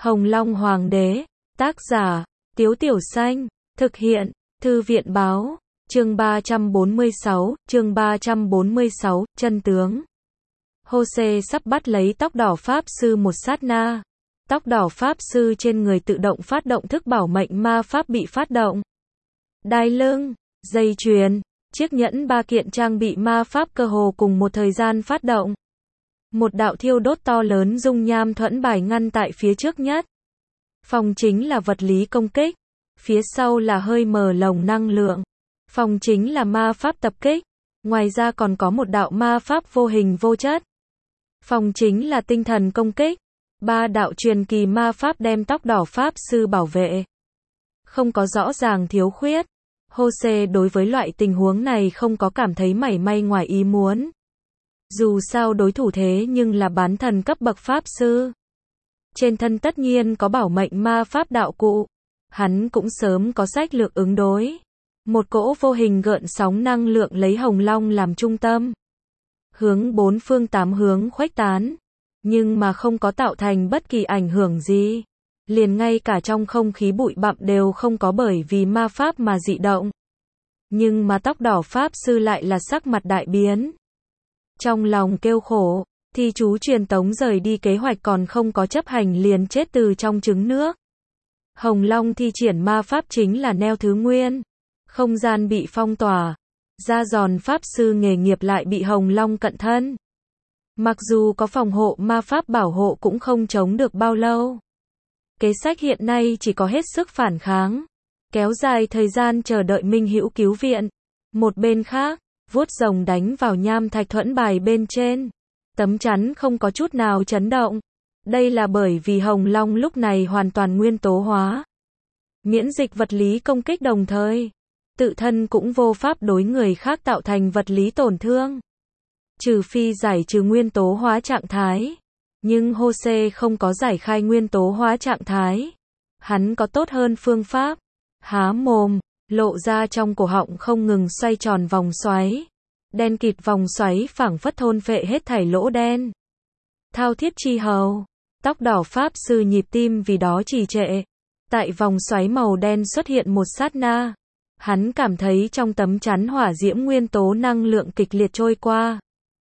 Hồng Long Hoàng đế, tác giả, Tiếu Tiểu Xanh, thực hiện, Thư viện báo, chương 346, chân tướng. Hô-xê sắp bắt lấy tóc đỏ Pháp Sư một sát na. Tóc đỏ Pháp Sư trên người tự động phát động thức bảo mệnh ma Pháp bị phát động. Đai lưng, dây chuyền, chiếc nhẫn ba kiện trang bị ma Pháp cơ hồ cùng một thời gian phát động. Một đạo thiêu đốt to lớn dung nham thuẫn bài ngăn tại phía trước nhất. Phòng chính là vật lý công kích. Phía sau là hơi mờ lồng năng lượng. Phòng chính là ma Pháp tập kích. Ngoài ra còn có một đạo ma Pháp vô hình vô chất. Phòng chính là tinh thần công kích. Ba đạo truyền kỳ ma Pháp đem tóc đỏ Pháp Sư bảo vệ. Không có rõ ràng thiếu khuyết. Hô-xê đối với loại tình huống này không có cảm thấy mảy may ngoài ý muốn. Dù sao đối thủ thế nhưng là bán thần cấp bậc Pháp Sư. Trên thân tất nhiên có bảo mệnh ma Pháp đạo cụ. Hắn cũng sớm có sách lược ứng đối. Một cỗ vô hình gợn sóng năng lượng lấy Hồng Long làm trung tâm. Hướng bốn phương tám hướng khuếch tán. Nhưng mà không có tạo thành bất kỳ ảnh hưởng gì. Liền ngay cả trong không khí bụi bặm đều không có bởi vì ma Pháp mà dị động. Nhưng mà tóc đỏ Pháp Sư lại là sắc mặt đại biến. Trong lòng kêu khổ, thi chú truyền tống rời đi kế hoạch còn không có chấp hành liền chết từ trong trứng nước. Hồng Long thi triển ma Pháp chính là neo thứ nguyên. Không gian bị phong tỏa. Da giòn Pháp Sư nghề nghiệp lại bị Hồng Long cận thân. Mặc dù có phòng hộ ma Pháp bảo hộ cũng không chống được bao lâu. Kế sách hiện nay chỉ có hết sức phản kháng. Kéo dài thời gian chờ đợi minh hữu cứu viện. Một bên khác, vuốt rồng đánh vào nham thạch thuẫn bài bên trên. Tấm chắn không có chút nào chấn động. Đây là bởi vì Hồng Long lúc này hoàn toàn nguyên tố hóa. Miễn dịch vật lý công kích đồng thời. Tự thân cũng vô pháp đối người khác tạo thành vật lý tổn thương. Trừ phi giải trừ nguyên tố hóa trạng thái. Nhưng Hô-xê không có giải khai nguyên tố hóa trạng thái. Hắn có tốt hơn phương pháp. Há mồm, lộ ra trong cổ họng không ngừng xoay tròn vòng xoáy. Đen kịt vòng xoáy phảng phất thôn phệ hết thảy lỗ đen. Thao thiết chi hầu. Tóc đỏ Pháp Sư nhịp tim vì đó trì trệ. Tại vòng xoáy màu đen xuất hiện một sát na. Hắn cảm thấy trong tấm chắn hỏa diễm nguyên tố năng lượng kịch liệt trôi qua.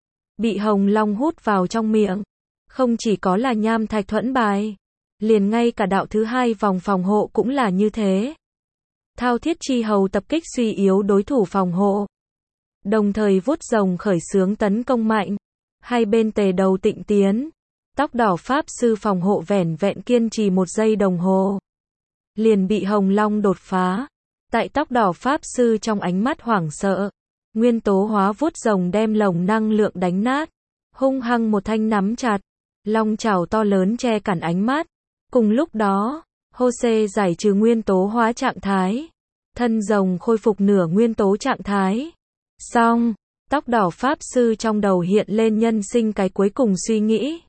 Bị Hồng Long hút vào trong miệng. Không chỉ có là nham thạch thuẫn bài. Liền ngay cả đạo thứ hai vòng phòng hộ cũng là như thế. Thao thiết chi hầu tập kích suy yếu đối thủ phòng hộ. Đồng thời vuốt rồng khởi xướng tấn công mạnh. Hai bên tề đầu tịnh tiến. Tóc đỏ Pháp Sư phòng hộ vẻn vẹn kiên trì 1 giây đồng hồ. Liền bị Hồng Long đột phá. Tại tóc đỏ Pháp Sư trong ánh mắt hoảng sợ. Nguyên tố hóa vuốt rồng đem lồng năng lượng đánh nát. Hung hăng một thanh nắm chặt. Long chảo to lớn che cản ánh mắt. Cùng lúc đó, Hô-xê giải trừ nguyên tố hóa trạng thái. Thân rồng khôi phục nửa nguyên tố trạng thái. Xong, tóc đỏ Pháp Sư trong đầu hiện lên nhân sinh cái cuối cùng suy nghĩ.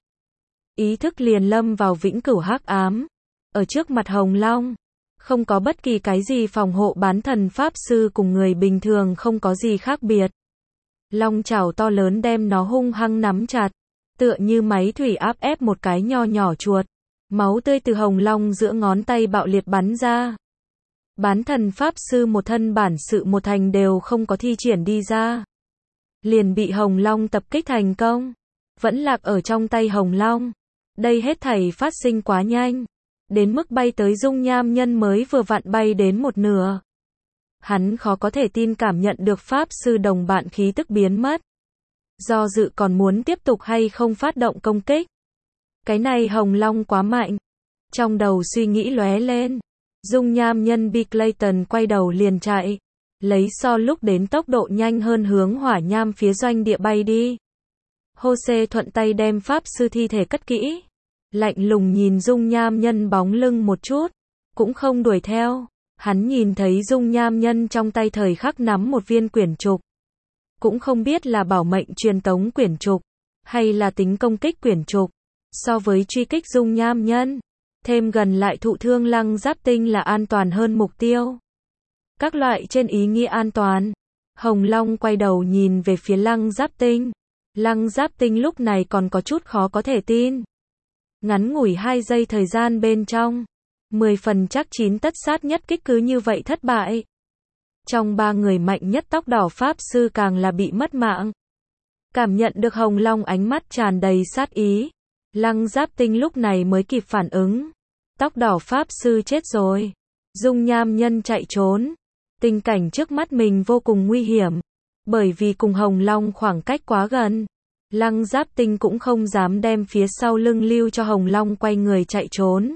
Ý thức liền lâm vào vĩnh cửu hắc ám. Ở trước mặt Hồng Long, không có bất kỳ cái gì phòng hộ bán thần Pháp Sư cùng người bình thường không có gì khác biệt. Long chảo to lớn đem nó hung hăng nắm chặt. Tựa như máy thủy áp ép một cái nho nhỏ chuột. Máu tươi từ Hồng Long giữa ngón tay bạo liệt bắn ra. Bán thần Pháp Sư một thân bản sự một thành đều không có thi triển đi ra. Liền bị Hồng Long tập kích thành công. Vẫn lạc ở trong tay Hồng Long. Đây hết thảy phát sinh quá nhanh. Đến mức bay tới dung nham nhân mới vừa vặn bay đến một nửa. Hắn khó có thể tin cảm nhận được Pháp Sư đồng bạn khí tức biến mất. Do dự còn muốn tiếp tục hay không phát động công kích. Cái này Hồng Long quá mạnh. Trong đầu suy nghĩ lóe lên. Dung nham nhân Bi Clayton quay đầu liền chạy. Lấy so lúc đến tốc độ nhanh hơn hướng hỏa nham phía doanh địa bay đi. Hô-xê thuận tay đem Pháp Sư thi thể cất kỹ. Lạnh lùng nhìn dung nham nhân bóng lưng một chút. Cũng không đuổi theo. Hắn nhìn thấy dung nham nhân trong tay thời khắc nắm một viên quyển trục. Cũng không biết là bảo mệnh truyền tống quyển trục. Hay là tính công kích quyển trục. So với truy kích dung nham nhân. Thêm gần lại thụ thương Lăng Giáp Tinh là an toàn hơn mục tiêu. Các loại trên ý nghĩa an toàn. Hồng Long quay đầu nhìn về phía Lăng Giáp Tinh. Lăng Giáp Tinh lúc này còn có chút khó có thể tin. Ngắn ngủi 2 giây thời gian bên trong, 10 phần chắc chín tất sát nhất kích cứ như vậy thất bại. Trong 3 người mạnh nhất tóc đỏ Pháp Sư càng là bị mất mạng. Cảm nhận được Hồng Long ánh mắt tràn đầy sát ý, Lăng Giáp Tinh lúc này mới kịp phản ứng. Tóc đỏ Pháp Sư chết rồi. Dung Nham Nhân chạy trốn. Tình cảnh trước mắt mình vô cùng nguy hiểm. Bởi vì cùng Hồng Long khoảng cách quá gần, Lăng Giáp Tinh cũng không dám đem phía sau lưng lưu cho Hồng Long quay người chạy trốn.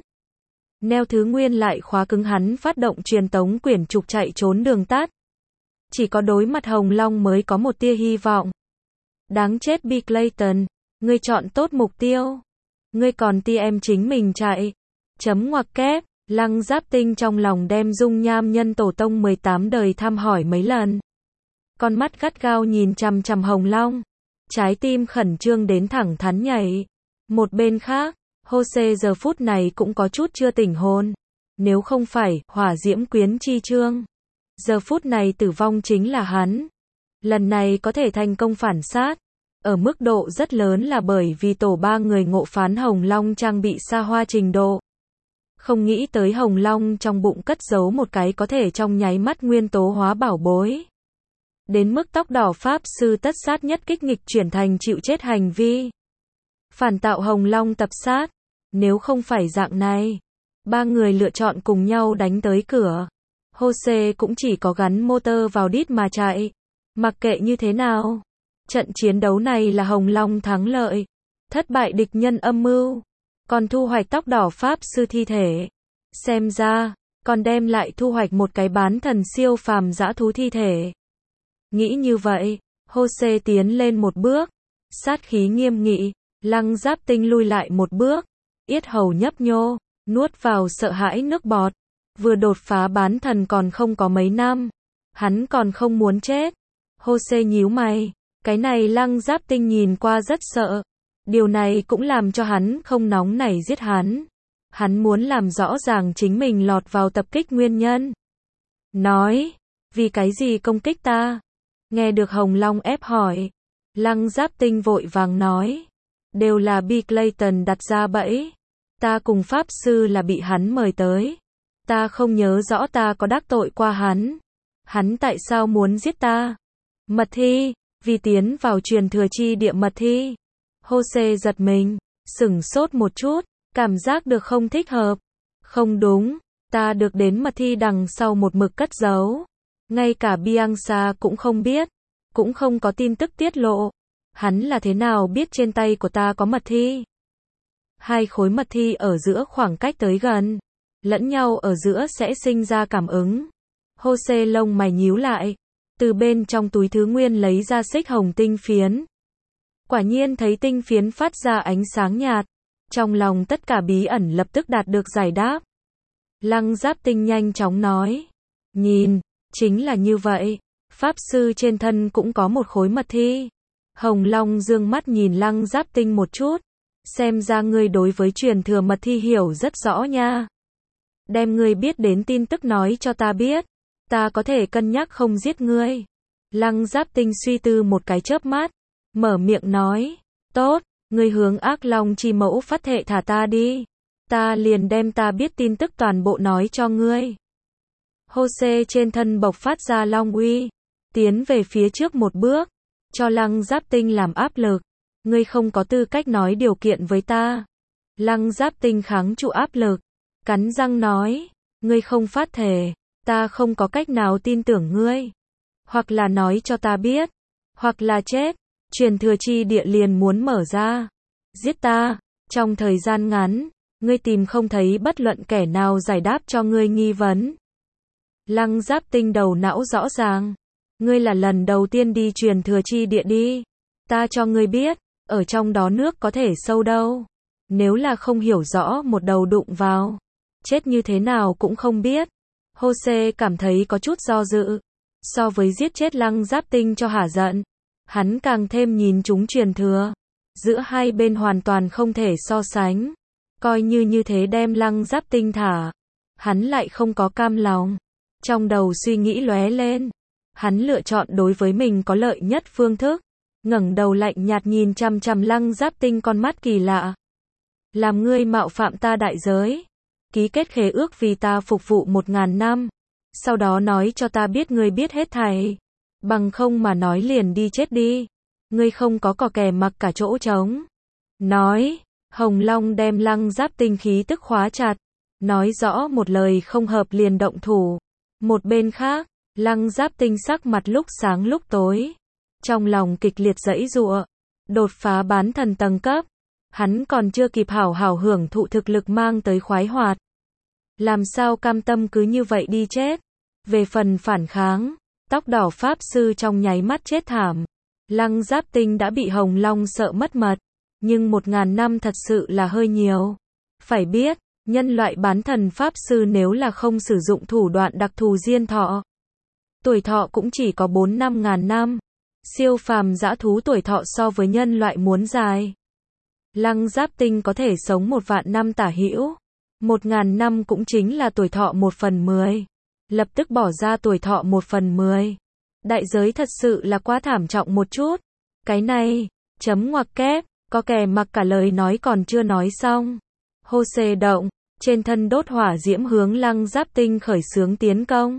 Neo Thứ Nguyên lại khóa cứng hắn phát động truyền tống quyển trục chạy trốn đường tắt. Chỉ có đối mặt Hồng Long mới có một tia hy vọng. Đáng chết Bi Clayton, ngươi chọn tốt mục tiêu. Ngươi còn ti em chính mình chạy. Chấm ngoặc kép, Lăng Giáp Tinh trong lòng đem Dung Nham Nhân tổ tông 18 đời thăm hỏi mấy lần. Con mắt gắt gao nhìn chằm chằm Hồng Long. Trái tim khẩn trương đến thẳng thắn nhảy. Một bên khác, Jose giờ phút này cũng có chút chưa tỉnh hồn. Nếu không phải hỏa diễm quyến chi chương, giờ phút này tử vong chính là hắn. Lần này có thể thành công phản sát, ở mức độ rất lớn là bởi vì tổ 3 người ngộ phán Hồng Long trang bị xa hoa trình độ. Không nghĩ tới Hồng Long trong bụng cất giấu một cái có thể trong nháy mắt nguyên tố hóa bảo bối. Đến mức tóc đỏ Pháp Sư tất sát nhất kích nghịch chuyển thành chịu chết hành vi. Phản tạo Hồng Long tập sát. Nếu không phải dạng này, 3 người lựa chọn cùng nhau đánh tới cửa. Jose cũng chỉ có gắn motor vào đít mà chạy. Mặc kệ như thế nào, trận chiến đấu này là Hồng Long thắng lợi. Thất bại địch nhân âm mưu, còn thu hoạch tóc đỏ Pháp Sư thi thể. Xem ra, còn đem lại thu hoạch một cái bán thần siêu phàm dã thú thi thể. Nghĩ như vậy, Jose tiến lên một bước, sát khí nghiêm nghị. Lăng Giáp Tinh lui lại một bước, yết hầu nhấp nhô, nuốt vào sợ hãi nước bọt. Vừa đột phá bán thần còn không có mấy năm, hắn còn không muốn chết. Jose nhíu mày, cái này Lăng Giáp Tinh nhìn qua rất sợ. Điều này cũng làm cho hắn không nóng nảy giết hắn. Hắn muốn làm rõ ràng chính mình lọt vào tập kích nguyên nhân. Nói, vì cái gì công kích ta? Nghe được Hồng Long ép hỏi, Lăng Giáp Tinh vội vàng nói, đều là Bi Clayton đặt ra bẫy. Ta cùng Pháp Sư là bị hắn mời tới. Ta không nhớ rõ ta có đắc tội qua hắn. Hắn tại sao muốn giết ta? Mật thi, vì tiến vào truyền thừa chi địa mật thi. Jose giật mình, sửng sốt một chút, cảm giác được không thích hợp. Không đúng, ta được đến mật thi đằng sau một mực cất giấu. Ngay cả Bianca cũng không biết, cũng không có tin tức tiết lộ. Hắn là thế nào biết trên tay của ta có mật thi? Hai khối mật thi ở giữa khoảng cách tới gần, lẫn nhau ở giữa sẽ sinh ra cảm ứng. Jose lông mày nhíu lại, từ bên trong túi thứ nguyên lấy ra xích hồng tinh phiến. Quả nhiên thấy tinh phiến phát ra ánh sáng nhạt, trong lòng tất cả bí ẩn lập tức đạt được giải đáp. Lăng Giáp Tinh nhanh chóng nói, nhìn, chính là như vậy, Pháp Sư trên thân cũng có một khối mật thi. Hồng Long dương mắt nhìn Lăng Giáp Tinh một chút, xem ra ngươi đối với truyền thừa mật thi hiểu rất rõ nha. Đem ngươi biết đến tin tức nói cho ta biết, ta có thể cân nhắc không giết ngươi. Lăng Giáp Tinh suy tư một cái chớp mắt, mở miệng nói, tốt, ngươi hướng ác long chi mẫu phát thệ thả ta đi. Ta liền đem ta biết tin tức toàn bộ nói cho ngươi. Jose trên thân bộc phát ra long uy, tiến về phía trước một bước, cho Lăng Giáp Tinh làm áp lực. Ngươi không có tư cách nói điều kiện với ta. Lăng Giáp Tinh kháng trụ áp lực, cắn răng nói, ngươi không phát thề, ta không có cách nào tin tưởng ngươi. Hoặc là nói cho ta biết, hoặc là chết, truyền thừa chi địa liền muốn mở ra. Giết ta, trong thời gian ngắn, ngươi tìm không thấy bất luận kẻ nào giải đáp cho ngươi nghi vấn. Lăng Giáp Tinh đầu não rõ ràng, ngươi là lần đầu tiên đi truyền thừa chi địa đi. Ta cho ngươi biết, ở trong đó nước có thể sâu đâu. Nếu là không hiểu rõ một đầu đụng vào, chết như thế nào cũng không biết. Jose cảm thấy có chút do dự. So với giết chết Lăng Giáp Tinh cho hả giận, hắn càng thêm nhìn chúng truyền thừa. Giữa hai bên hoàn toàn không thể so sánh. Coi như thế đem Lăng Giáp Tinh thả, hắn lại không có cam lòng. Trong đầu suy nghĩ lóe lên, hắn lựa chọn đối với mình có lợi nhất phương thức. Ngẩng đầu lạnh nhạt nhìn chằm chằm Lăng Giáp Tinh con mắt kỳ lạ. Làm ngươi mạo phạm ta đại giới. Ký kết khế ước vì ta phục vụ 1000 năm. Sau đó nói cho ta biết ngươi biết hết thảy. Bằng không mà nói liền đi chết đi. Ngươi không có cò kè mặc cả chỗ trống. Nói, Hồng Long đem Lăng Giáp Tinh khí tức khóa chặt. Nói rõ một lời không hợp liền động thủ. Một bên khác, Lăng Giáp Tinh sắc mặt lúc sáng lúc tối. Trong lòng kịch liệt giãy giụa. Đột phá bán thần tầng cấp. Hắn còn chưa kịp hảo hảo hưởng thụ thực lực mang tới khoái hoạt. Làm sao cam tâm cứ như vậy đi chết. Về phần phản kháng, tóc đỏ pháp sư trong nháy mắt chết thảm. Lăng Giáp Tinh đã bị Hồng Long sợ mất mật. Nhưng 1000 năm thật sự là hơi nhiều. Phải biết, nhân loại bán thần pháp sư nếu là không sử dụng thủ đoạn đặc thù diên thọ, tuổi thọ cũng chỉ có 4-5 ngàn năm. Siêu phàm dã thú tuổi thọ so với nhân loại muốn dài. Lăng Giáp Tinh có thể sống 1 vạn năm tả hữu. 1000 năm cũng chính là tuổi thọ 1/10. Lập tức bỏ ra tuổi thọ 1/10. Đại giới thật sự là quá thảm trọng một chút. Cái này, chấm ngoặc kép, có kè mặc cả lời nói còn chưa nói xong. Hô xê động, trên thân đốt hỏa diễm hướng Lăng Giáp Tinh khởi xướng tiến công.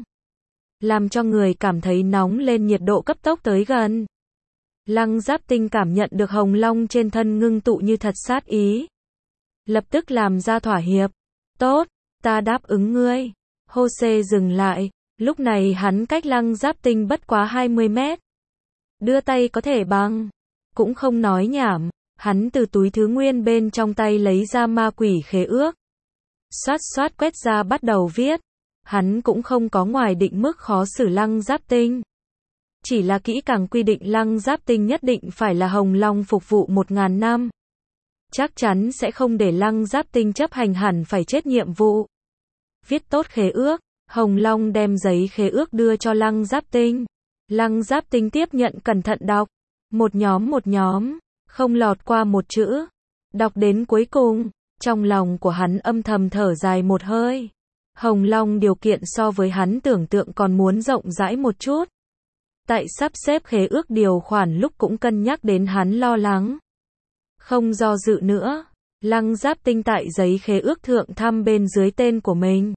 Làm cho người cảm thấy nóng lên, nhiệt độ cấp tốc tới gần. Lăng Giáp Tinh cảm nhận được Hồng Long trên thân ngưng tụ như thật sát ý. Lập tức làm ra thỏa hiệp. Tốt, ta đáp ứng ngươi. Hô xê dừng lại, lúc này hắn cách Lăng Giáp Tinh bất quá 20 mét. Đưa tay có thể bằng. Cũng không nói nhảm, hắn từ túi thứ nguyên bên trong tay lấy ra ma quỷ khế ước. Xoát xoát quét ra bắt đầu viết. Hắn cũng không có ngoài định mức khó xử Lăng Giáp Tinh. Chỉ là kỹ càng quy định Lăng Giáp Tinh nhất định phải là Hồng Long phục vụ 1000 năm. Chắc chắn sẽ không để Lăng Giáp Tinh chấp hành hẳn phải chết nhiệm vụ. Viết tốt khế ước, Hồng Long đem giấy khế ước đưa cho Lăng Giáp Tinh. Lăng Giáp Tinh tiếp nhận cẩn thận đọc. Một nhóm, không lọt qua một chữ. Đọc đến cuối cùng, trong lòng của hắn âm thầm thở dài một hơi. Hồng Long điều kiện so với hắn tưởng tượng còn muốn rộng rãi một chút. Tại sắp xếp khế ước điều khoản lúc cũng cân nhắc đến hắn lo lắng. Không do dự nữa, Lăng Giáp Tinh tại giấy khế ước thượng thăm bên dưới tên của mình.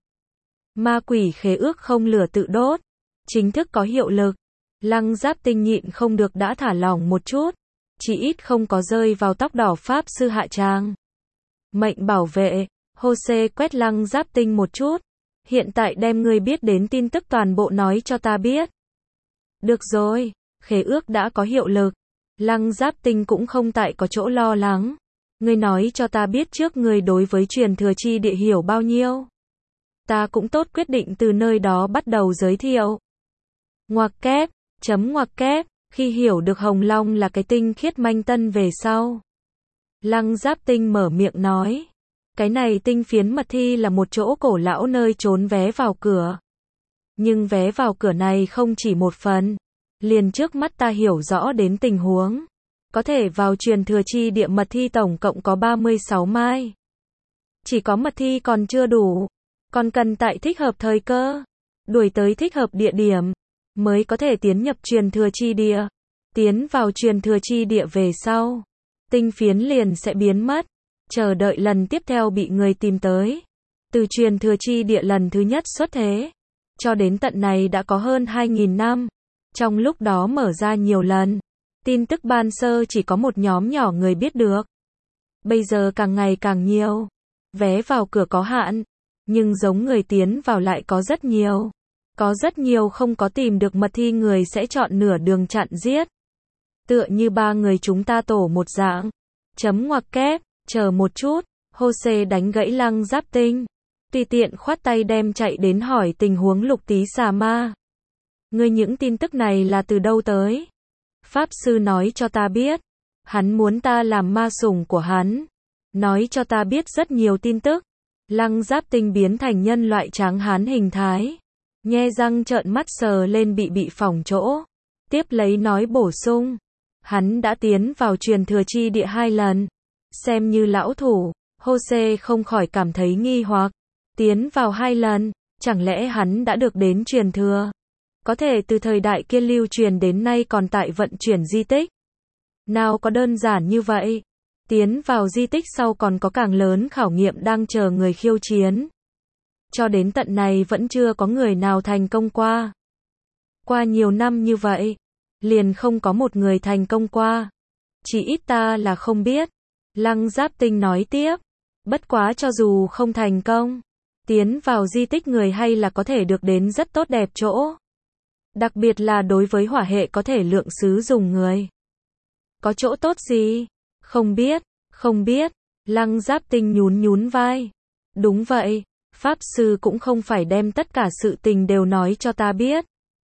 Ma quỷ khế ước không lửa tự đốt, chính thức có hiệu lực. Lăng Giáp Tinh nhịn không được đã thả lỏng một chút, chỉ ít không có rơi vào tóc đỏ pháp sư hạ tràng. Mệnh bảo vệ, hô xê quét Lăng Giáp Tinh một chút. Hiện tại đem ngươi biết đến tin tức toàn bộ nói cho ta biết. Được rồi, khế ước đã có hiệu lực. Lăng Giáp Tinh cũng không tại có chỗ lo lắng. Ngươi nói cho ta biết trước ngươi đối với truyền thừa chi địa hiểu bao nhiêu. Ta cũng tốt quyết định từ nơi đó bắt đầu giới thiệu. Ngoặc kép, chấm ngoặc kép, khi hiểu được Hồng Long là cái tinh khiết manh tân về sau. Lăng Giáp Tinh mở miệng nói. Cái này tinh phiến mật thi là một chỗ cổ lão nơi trốn vé vào cửa. Nhưng vé vào cửa này không chỉ một phần. Liền trước mắt ta hiểu rõ đến tình huống. Có thể vào truyền thừa chi địa mật thi tổng cộng có 36 mai. Chỉ có mật thi còn chưa đủ. Còn cần tại thích hợp thời cơ. Đuổi tới thích hợp địa điểm. Mới có thể tiến nhập truyền thừa chi địa. Tiến vào truyền thừa chi địa về sau. Tinh phiến liền sẽ biến mất. Chờ đợi lần tiếp theo bị người tìm tới. Từ truyền thừa chi địa lần thứ nhất xuất thế. Cho đến tận này đã có hơn 2000 năm. Trong lúc đó mở ra nhiều lần. Tin tức ban sơ chỉ có một nhóm nhỏ người biết được. Bây giờ càng ngày càng nhiều. Vé vào cửa có hạn. Nhưng giống người tiến vào lại có rất nhiều. Có rất nhiều không có tìm được mật thi người sẽ chọn nửa đường chặn giết. Tựa như 3 người chúng ta tổ một dạng. Chấm ngoặc kép, chờ một chút. Hô xê đánh gãy Lăng Giáp Tinh. Tùy tiện khoát tay đem chạy đến hỏi tình huống Lục Tí Xà Ma. Ngươi những tin tức này là từ đâu tới? Pháp sư nói cho ta biết. Hắn muốn ta làm ma sủng của hắn. Nói cho ta biết rất nhiều tin tức. Lăng Giáp Tinh biến thành nhân loại tráng hán hình thái. Nhe răng trợn mắt sờ lên bị phỏng chỗ. Tiếp lấy nói bổ sung. Hắn đã tiến vào truyền thừa chi địa 2 lần. Xem như lão thủ. Hô xê không khỏi cảm thấy nghi hoặc. Tiến vào 2 lần. Chẳng lẽ hắn đã được đến truyền thừa? Có thể từ thời đại kia lưu truyền đến nay còn tại vận chuyển di tích. Nào có đơn giản như vậy. Tiến vào di tích sau còn có càng lớn khảo nghiệm đang chờ người khiêu chiến. Cho đến tận này vẫn chưa có người nào thành công qua. Qua nhiều năm như vậy, liền không có một người thành công qua. Chỉ ít ta là không biết. Lăng Giáp Tinh nói tiếp. Bất quá cho dù không thành công, tiến vào di tích người hay là có thể được đến rất tốt đẹp chỗ. Đặc biệt là đối với hỏa hệ có thể lượng sứ dùng người. Có chỗ tốt gì? Không biết. Lăng Giáp Tinh nhún vai. Đúng vậy, Pháp Sư cũng không phải đem tất cả sự tình đều nói cho ta biết.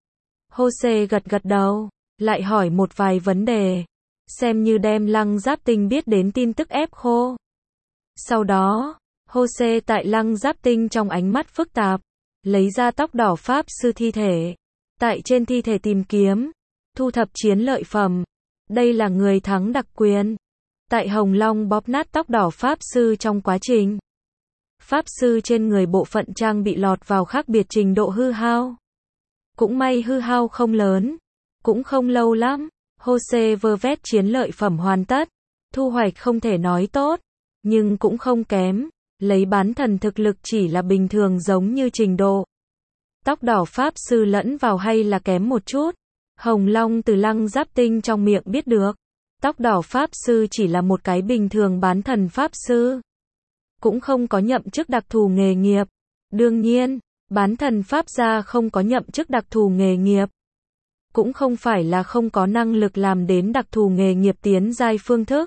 Jose gật đầu, lại hỏi một vài vấn đề. Xem như đem Lăng Giáp Tinh biết đến tin tức ép khô. Sau đó, Jose tại Lăng Giáp Tinh trong ánh mắt phức tạp, lấy ra tóc đỏ Pháp Sư thi thể. Tại trên thi thể tìm kiếm, thu thập chiến lợi phẩm. Đây là người thắng đặc quyền. Tại Hồng Long bóp nát tóc đỏ Pháp Sư trong quá trình. Pháp Sư trên người bộ phận trang bị lọt vào khác biệt trình độ hư hao. Cũng may hư hao không lớn, cũng không lâu lắm. Jose vơ vét chiến lợi phẩm hoàn tất. Thu hoạch không thể nói tốt, nhưng cũng không kém. Lấy bán thần thực lực chỉ là bình thường giống như trình độ. Tóc đỏ Pháp Sư lẫn vào hay là kém một chút. Hồng Long từ Lăng Giáp Tinh trong miệng biết được. Tóc đỏ Pháp Sư chỉ là một cái bình thường bán thần Pháp Sư. Cũng không có nhậm chức đặc thù nghề nghiệp. Đương nhiên, bán thần Pháp gia không có nhậm chức đặc thù nghề nghiệp. Cũng không phải là không có năng lực làm đến đặc thù nghề nghiệp tiến giai phương thức.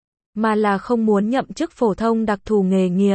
Mà là không muốn nhậm chức phổ thông đặc thù nghề nghiệp.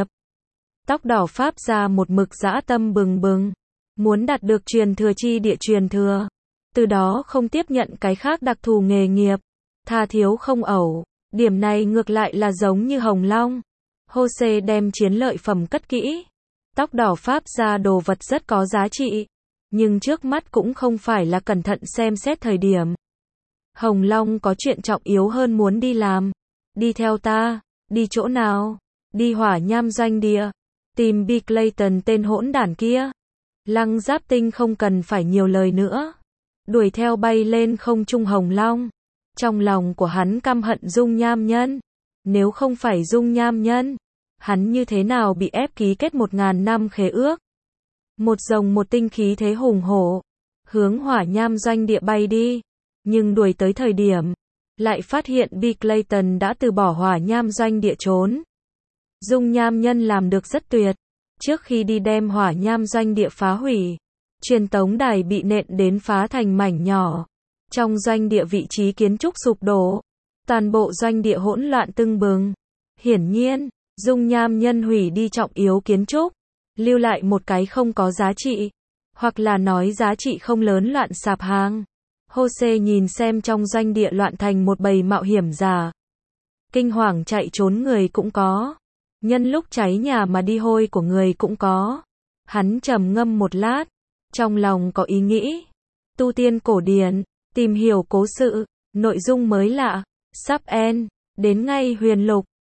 Tóc đỏ Pháp gia một mực dã tâm bừng bừng. Muốn đạt được truyền thừa chi địa truyền thừa. Từ đó không tiếp nhận cái khác đặc thù nghề nghiệp. Tha thiếu không ẩu. Điểm này ngược lại là giống như Hồng Long. Jose đem chiến lợi phẩm cất kỹ. Tóc đỏ Pháp gia đồ vật rất có giá trị. Nhưng trước mắt cũng không phải là cẩn thận xem xét thời điểm. Hồng Long có chuyện trọng yếu hơn muốn đi làm. Đi theo ta. Đi chỗ nào? Đi Hỏa Nham doanh địa. Tìm Bill Clayton tên hỗn đản kia. Lăng Giáp Tinh không cần phải nhiều lời nữa. Đuổi theo bay lên không trung Hồng Long. Trong lòng của hắn căm hận Dung Nham Nhân. Nếu không phải Dung Nham Nhân, hắn như thế nào bị ép ký kết 1000 năm khế ước. Một rồng một tinh khí thế hùng hổ. Hướng Hỏa Nham doanh địa bay đi. Nhưng đuổi tới thời điểm, lại phát hiện Bill Clayton đã từ bỏ Hỏa Nham doanh địa trốn. Dung Nham Nhân làm được rất tuyệt. Trước khi đi đem Hỏa Nham doanh địa phá hủy, truyền tống đài bị nện đến phá thành mảnh nhỏ. Trong doanh địa vị trí kiến trúc sụp đổ. Toàn bộ doanh địa hỗn loạn tưng bừng. Hiển nhiên, Dung Nham Nhân hủy đi trọng yếu kiến trúc, lưu lại một cái không có giá trị, hoặc là nói giá trị không lớn loạn sạp hàng. Jose nhìn xem trong doanh địa loạn thành một bầy mạo hiểm giả. Kinh hoàng chạy trốn người cũng có. Nhân lúc cháy nhà mà đi hôi của người cũng có. Hắn trầm ngâm một lát, trong lòng có ý nghĩ. Tu tiên cổ điển, tìm hiểu cố sự, nội dung mới lạ, sắp end, đến ngay huyền lục.